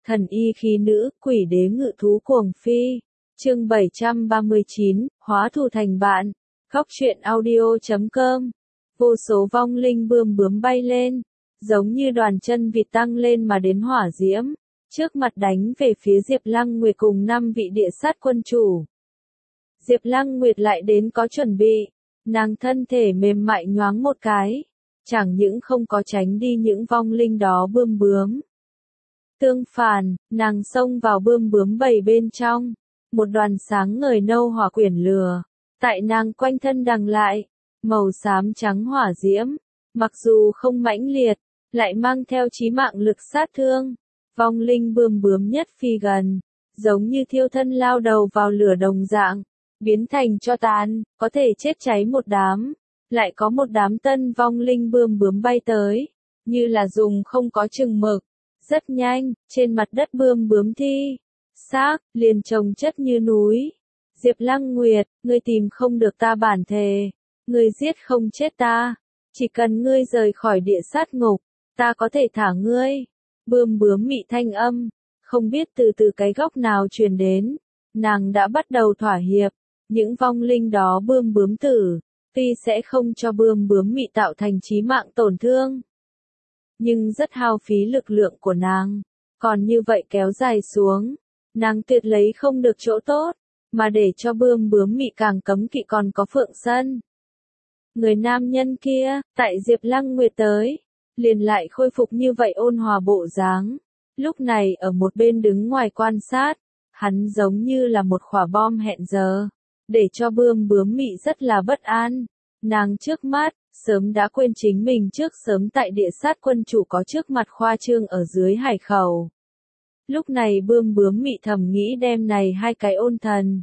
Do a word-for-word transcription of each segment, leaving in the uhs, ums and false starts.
Thần y khí nữ, quỷ đế ngự thú cuồng phi. Chương bảy trăm ba mươi chín, hóa thù thành bạn. Góc truyện audio chấm com. Vô số vong linh bươm bướm bay lên, giống như đoàn chân vịt tăng lên mà đến hỏa diễm, trước mặt đánh về phía Diệp Lăng Nguyệt cùng năm vị địa sát quân chủ. Diệp Lăng Nguyệt lại đến có chuẩn bị, nàng thân thể mềm mại nhoáng một cái, chẳng những không có tránh đi những vong linh đó bươm bướm. Tương phản, nàng xông vào bươm bướm bầy bên trong, một đoàn sáng ngời nâu hỏa quyển lửa, tại nàng quanh thân đằng lại, màu xám trắng hỏa diễm, mặc dù không mãnh liệt, lại mang theo chí mạng lực sát thương. Vong linh bươm bướm nhất phi gần, giống như thiêu thân lao đầu vào lửa đồng dạng, biến thành tro tàn, có thể chết cháy một đám, lại có một đám tân vong linh bươm bướm bay tới, như là dùng không có chừng mực. Rất nhanh, trên mặt đất bươm bướm thi xác liền chồng chất như núi. Diệp Lăng Nguyệt, ngươi tìm không được ta bản thề, ngươi giết không chết ta, chỉ cần ngươi rời khỏi địa sát ngục, ta có thể thả ngươi. Bươm bướm mị thanh âm, không biết từ từ cái góc nào truyền đến, nàng đã bắt đầu thỏa hiệp. Những vong linh đó bươm bướm tử, tuy sẽ không cho bươm bướm mị tạo thành chí mạng tổn thương, nhưng rất hao phí lực lượng của nàng. Còn như vậy kéo dài xuống, nàng tuyệt lấy không được chỗ tốt, mà để cho bươm bướm mị càng cấm kỵ còn có Phượng Sân. Người nam nhân kia, tại Diệp Lăng Nguyệt tới, liền lại khôi phục như vậy ôn hòa bộ dáng. Lúc này ở một bên đứng ngoài quan sát, hắn giống như là một quả bom hẹn giờ, để cho bươm bướm mị rất là bất an. Nàng trước mắt, sớm đã quên chính mình trước sớm tại địa sát quân chủ có trước mặt khoa trương ở dưới hải khẩu. Lúc này bươm bướm mị thầm nghĩ đem này hai cái ôn thần.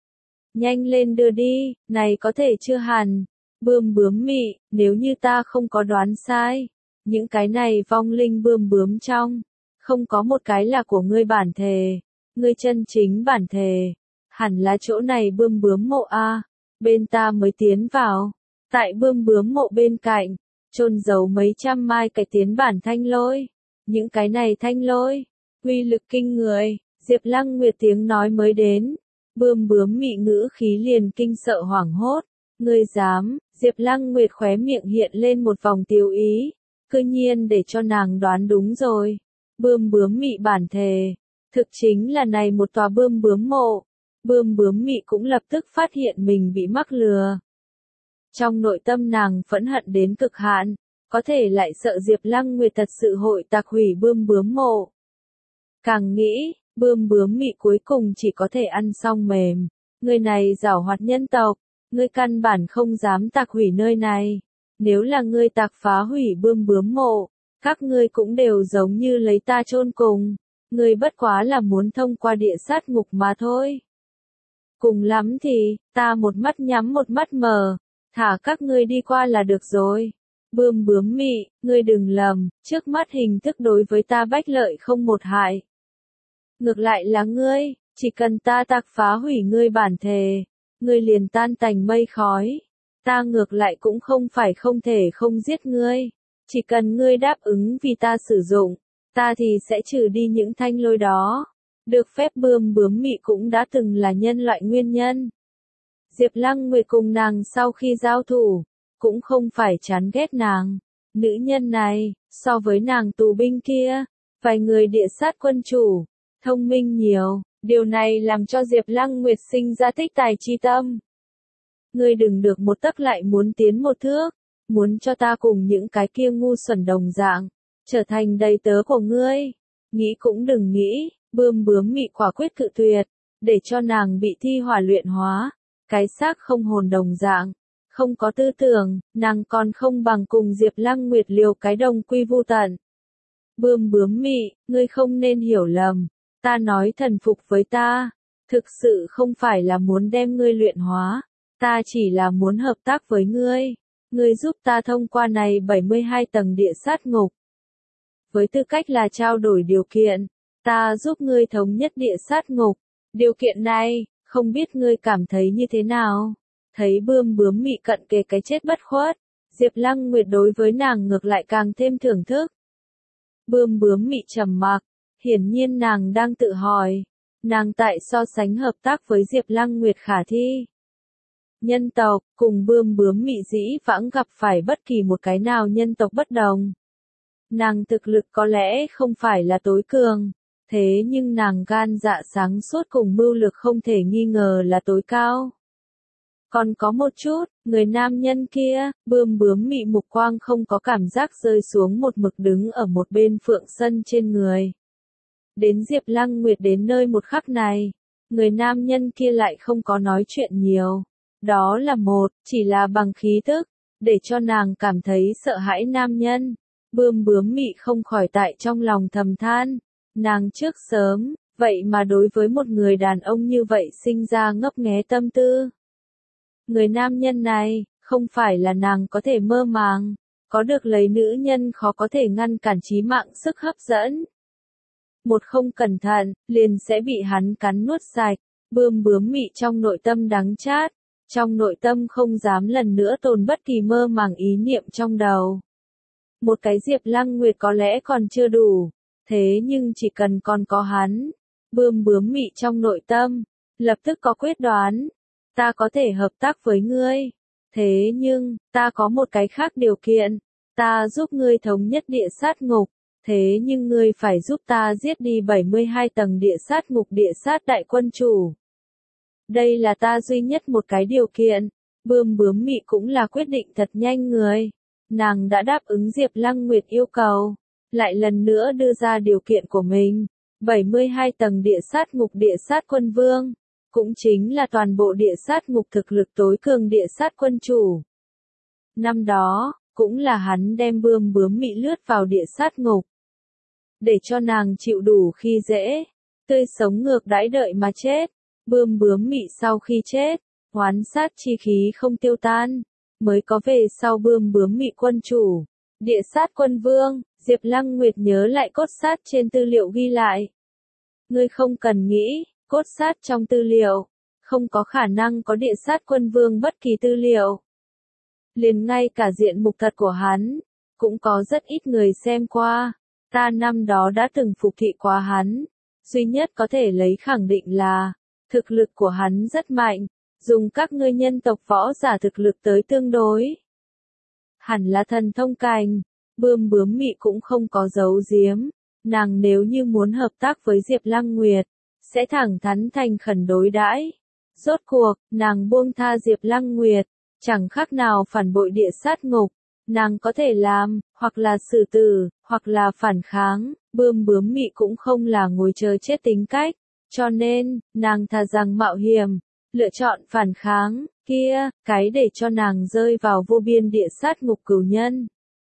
Nhanh lên đưa đi, này có thể chưa hẳn. Bươm bướm mị, nếu như ta không có đoán sai, những cái này vong linh bươm bướm trong, không có một cái là của ngươi bản thề. Ngươi chân chính bản thề, hẳn là chỗ này bươm bướm mộ a, bên ta mới tiến vào. Tại bươm bướm mộ bên cạnh, chôn giấu mấy trăm mai cái tiến bản thanh lôi. Những cái này thanh lôi, uy lực kinh người. Diệp Lăng Nguyệt tiếng nói mới đến, bươm bướm mị ngữ khí liền kinh sợ hoảng hốt. Ngươi dám? Diệp Lăng Nguyệt khóe miệng hiện lên một vòng tiêu ý, cư nhiên để cho nàng đoán đúng rồi. Bươm bướm mị bản thề, thực chính là này một tòa bươm bướm mộ. Bươm bướm mị cũng lập tức phát hiện mình bị mắc lừa. Trong nội tâm nàng phẫn hận đến cực hạn, có thể lại sợ Diệp Lăng Nguyệt thật sự hội tạc hủy bươm bướm mộ. Càng nghĩ, bươm bướm mị cuối cùng chỉ có thể ăn xong mềm. Người này giảo hoạt nhân tộc, ngươi căn bản không dám tạc hủy nơi này. Nếu là ngươi tạc phá hủy bươm bướm mộ, các ngươi cũng đều giống như lấy ta chôn cùng. Ngươi bất quá là muốn thông qua địa sát ngục mà thôi. Cùng lắm thì, ta một mắt nhắm một mắt mở, thả các ngươi đi qua là được rồi. Bươm bướm mị, ngươi đừng lầm, trước mắt hình thức đối với ta bách lợi không một hại. Ngược lại là ngươi, chỉ cần ta tạc phá hủy ngươi bản thề, ngươi liền tan tành mây khói. Ta ngược lại cũng không phải không thể không giết ngươi, chỉ cần ngươi đáp ứng vì ta sử dụng, ta thì sẽ trừ đi những thanh lôi đó. Được phép bươm bướm mị cũng đã từng là nhân loại nguyên nhân. Diệp Lăng Nguyệt cùng nàng sau khi giao thủ, cũng không phải chán ghét nàng. Nữ nhân này, so với nàng tù binh kia, vài người địa sát quân chủ, thông minh nhiều. Điều này làm cho Diệp Lăng Nguyệt sinh ra thích tài chi tâm. Ngươi đừng được một tấc lại muốn tiến một thước, muốn cho ta cùng những cái kia ngu xuẩn đồng dạng, trở thành đầy tớ của ngươi. Nghĩ cũng đừng nghĩ. Bươm bướm mị quả quyết cự tuyệt, để cho nàng bị thi hỏa luyện hóa, cái xác không hồn đồng dạng, không có tư tưởng, nàng còn không bằng cùng Diệp Lăng Nguyệt liều cái đồng quy vu tận. Bươm bướm mị, ngươi không nên hiểu lầm, ta nói thần phục với ta, thực sự không phải là muốn đem ngươi luyện hóa, ta chỉ là muốn hợp tác với ngươi, ngươi giúp ta thông qua này bảy mươi hai tầng địa sát ngục. Với tư cách là trao đổi điều kiện, ta giúp ngươi thống nhất địa sát ngục. Điều kiện này, không biết ngươi cảm thấy như thế nào? Thấy bươm bướm mị cận kề cái chết bất khuất, Diệp Lăng Nguyệt đối với nàng ngược lại càng thêm thưởng thức. Bươm bướm mị trầm mặc, Hiển nhiên nàng đang tự hỏi, nàng tại so sánh hợp tác với Diệp Lăng Nguyệt khả thi. Nhân tộc, cùng Bươm Bướm Mị dĩ vãng gặp phải bất kỳ một cái nào nhân tộc bất đồng. Nàng thực lực có lẽ không phải là tối cường, thế nhưng nàng gan dạ sáng suốt cùng mưu lược không thể nghi ngờ là tối cao. Còn có một chút, người nam nhân kia, Bươm Bướm Mị mục quang không có cảm giác rơi xuống một mực đứng ở một bên Phượng Sân trên người. Đến Diệp Lăng Nguyệt đến nơi một khắc này, người nam nhân kia lại không có nói chuyện nhiều. Đó là một, chỉ là bằng khí tức, để cho nàng cảm thấy sợ hãi nam nhân. Bươm Bướm Mị không khỏi tại trong lòng thầm than, nàng trước sớm, vậy mà đối với một người đàn ông như vậy sinh ra ngấp nghé tâm tư. Người nam nhân này, không phải là nàng có thể mơ màng, có được lấy nữ nhân khó có thể ngăn cản chí mạng sức hấp dẫn. Một không cẩn thận, liền sẽ bị hắn cắn nuốt sạch. Bươm Bướm Mị trong nội tâm đắng chát, trong nội tâm không dám lần nữa tồn bất kỳ mơ màng ý niệm trong đầu. Một cái Diệp Lăng Nguyệt có lẽ còn chưa đủ, thế nhưng chỉ cần còn có hắn, Bươm Bướm Mị trong nội tâm, lập tức có quyết đoán, ta có thể hợp tác với ngươi, thế nhưng, ta có một cái khác điều kiện, ta giúp ngươi thống nhất địa sát ngục, thế nhưng ngươi phải giúp ta giết đi bảy mươi hai tầng địa sát ngục địa sát đại quân chủ. Đây là ta duy nhất một cái điều kiện. Bươm Bướm Mị cũng là quyết định thật nhanh người. Nàng đã đáp ứng Diệp Lăng Nguyệt yêu cầu, lại lần nữa đưa ra điều kiện của mình. bảy mươi hai tầng địa sát ngục địa sát quân vương, cũng chính là toàn bộ địa sát ngục thực lực tối cường địa sát quân chủ. Năm đó, cũng là hắn đem Bươm Bướm Mị lướt vào địa sát ngục, để cho nàng chịu đủ khi dễ, tươi sống ngược đãi đợi mà chết. Bươm Bướm Mị sau khi chết, oán sát chi khí không tiêu tan, mới có về sau Bươm Bướm Mị quân chủ, địa sát quân vương. Diệp Lăng Nguyệt nhớ lại cốt sát trên tư liệu ghi lại. Ngươi không cần nghĩ, cốt sát trong tư liệu, không có khả năng có địa sát quân vương bất kỳ tư liệu. Liền ngay cả diện mục thật của hắn, cũng có rất ít người xem qua. Ta năm đó đã từng phục thị qua hắn, duy nhất có thể lấy khẳng định là, thực lực của hắn rất mạnh, dùng các ngươi nhân tộc võ giả thực lực tới tương đối. Hẳn là thần thông cảnh. Bươm Bướm Mị cũng không có giấu giếm, nàng nếu như muốn hợp tác với Diệp Lăng Nguyệt, sẽ thẳng thắn thành khẩn đối đãi. Rốt cuộc, nàng buông tha Diệp Lăng Nguyệt, chẳng khác nào phản bội địa sát ngục. Nàng có thể làm, hoặc là xử tử, hoặc là phản kháng. Bươm Bướm Mị cũng không là ngồi chờ chết tính cách, cho nên, nàng thà rằng mạo hiểm, lựa chọn phản kháng, kia, cái để cho nàng rơi vào vô biên địa sát ngục cửu nhân.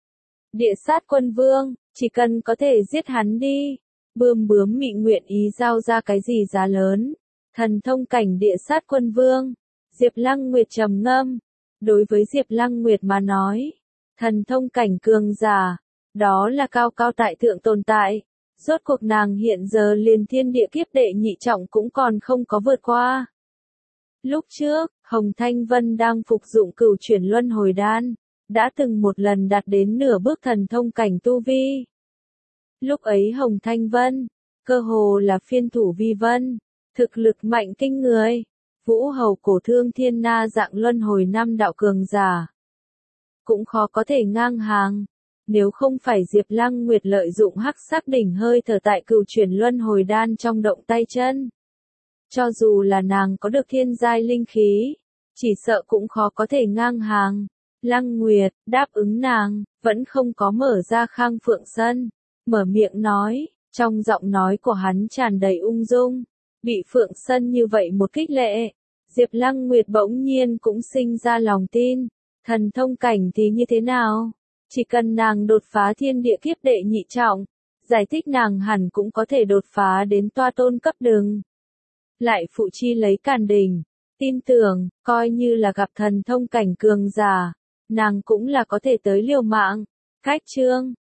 Địa sát quân vương, chỉ cần có thể giết hắn đi. Bươm Bướm Mị nguyện ý giao ra cái gì giá lớn. Thần thông cảnh địa sát quân vương. Diệp Lăng Nguyệt trầm ngâm. Đối với Diệp Lăng Nguyệt mà nói, thần thông cảnh cường giả, đó là cao cao tại thượng tồn tại. Rốt cuộc nàng hiện giờ liền thiên địa kiếp đệ nhị trọng cũng còn không có vượt qua. Lúc trước, Hồng Thanh Vân đang phục dụng cửu chuyển luân hồi đan, đã từng một lần đạt đến nửa bước thần thông cảnh tu vi. Lúc ấy Hồng Thanh Vân, cơ hồ là phiên thủ vi vân, thực lực mạnh kinh người, vũ hầu cổ thương thiên na dạng luân hồi năm đạo cường giả. Cũng khó có thể ngang hàng, nếu không phải Diệp Lăng Nguyệt lợi dụng hắc sắc đỉnh hơi thở tại cửu chuyển luân hồi đan trong động tay chân. Cho dù là nàng có được thiên giai linh khí, chỉ sợ cũng khó có thể ngang hàng. Lăng Nguyệt, đáp ứng nàng, vẫn không có mở ra Khang Phượng Sân, mở miệng nói, trong giọng nói của hắn tràn đầy ung dung, bị Phượng Sân như vậy một kích lệ, Diệp Lăng Nguyệt bỗng nhiên cũng sinh ra lòng tin, thần thông cảnh thì như thế nào, chỉ cần nàng đột phá thiên địa kiếp đệ nhị trọng, giải thích nàng hẳn cũng có thể đột phá đến toa tôn cấp đường. Lại phụ chi lấy Càn Đình, tin tưởng, coi như là gặp thần thông cảnh cường giả, nàng cũng là có thể tới liều mạng. Cách chương